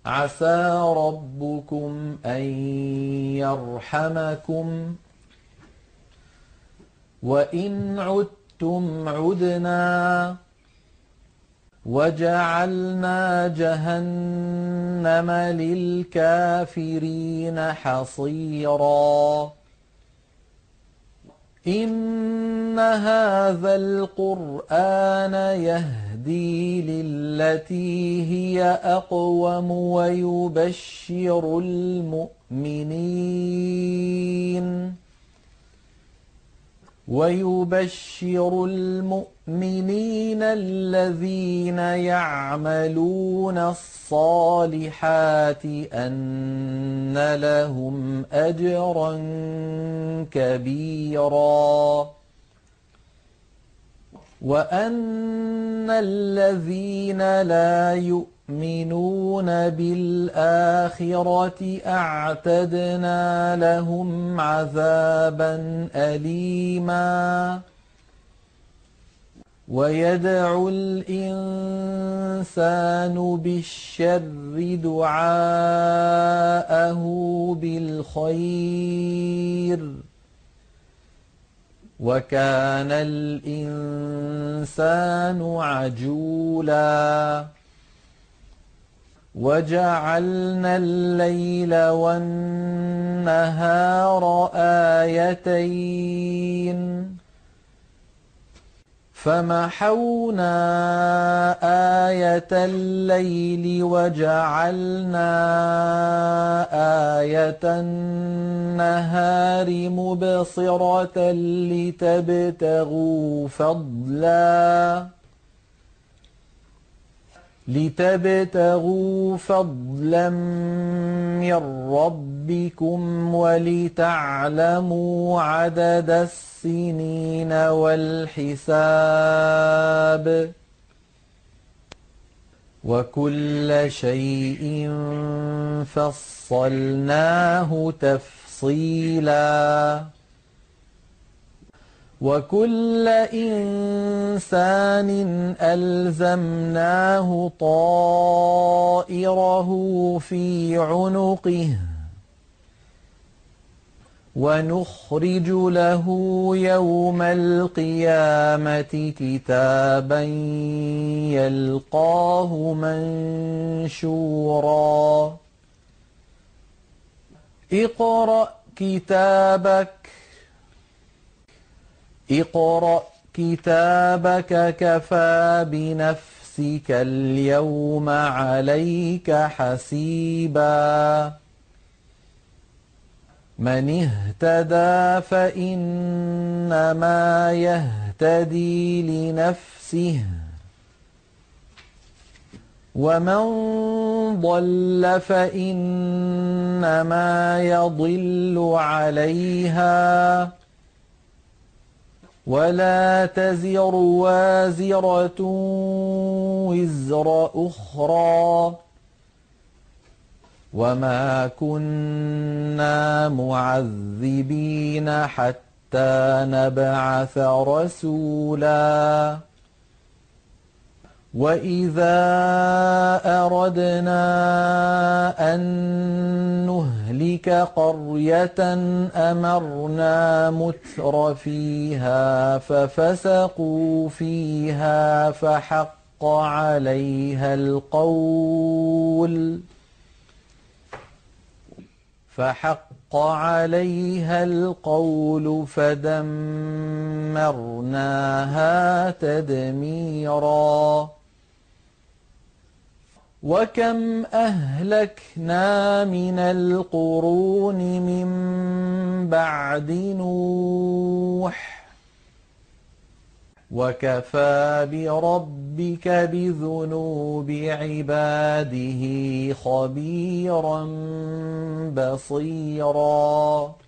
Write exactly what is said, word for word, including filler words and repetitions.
عسى ربكم أن يرحمكم وإن عدتم عدنا وجعلنا جهنم للكافرين حصيرا إن هذا القرآن يهدي للتي هي أقوم ويبشر المؤمنين ويبشر المؤمنين الذين يعملون الصالحات أن لهم أجرا كبيرا وأن الذين لا يؤمنون بالآخرة أعتدنا لهم عذابا أليما ويدعو الإنسان بالشر دعاءه بالخير وكان الإنسان عجولا وجعلنا الليل والنهار آيتين فمحونا آية الليل وجعلنا آية النهار مبصرة لتبتغوا فضلا لتبتغوا فضلا من ربكم ولتعلموا عدد السنين والحساب وكل شيء فصلناه تفصيلا وكل إنسان ألزمناه طائره في عنقه ونخرج له يوم القيامة كتابا يلقاه منشورا اقرأ كتابك اقرأ كتابك كفى بنفسك اليوم عليك حسيبا من اهتدى فإنما يهتدي لنفسه ومن ضل فإنما يضل عليها ولا تزر وازرة وزر أخرى وما كنا معذبين حتى نبعث رسولا وإذا أردنا أن نهلك قرية أمرنا متر فيها ففسقوا فيها فحق عليها القول فحق عليها القول فدمرناها تدميرا وكم أهلكنا من القرون من بعد نوح وكفى بربك بذنوب عباده خبيرا بصيرا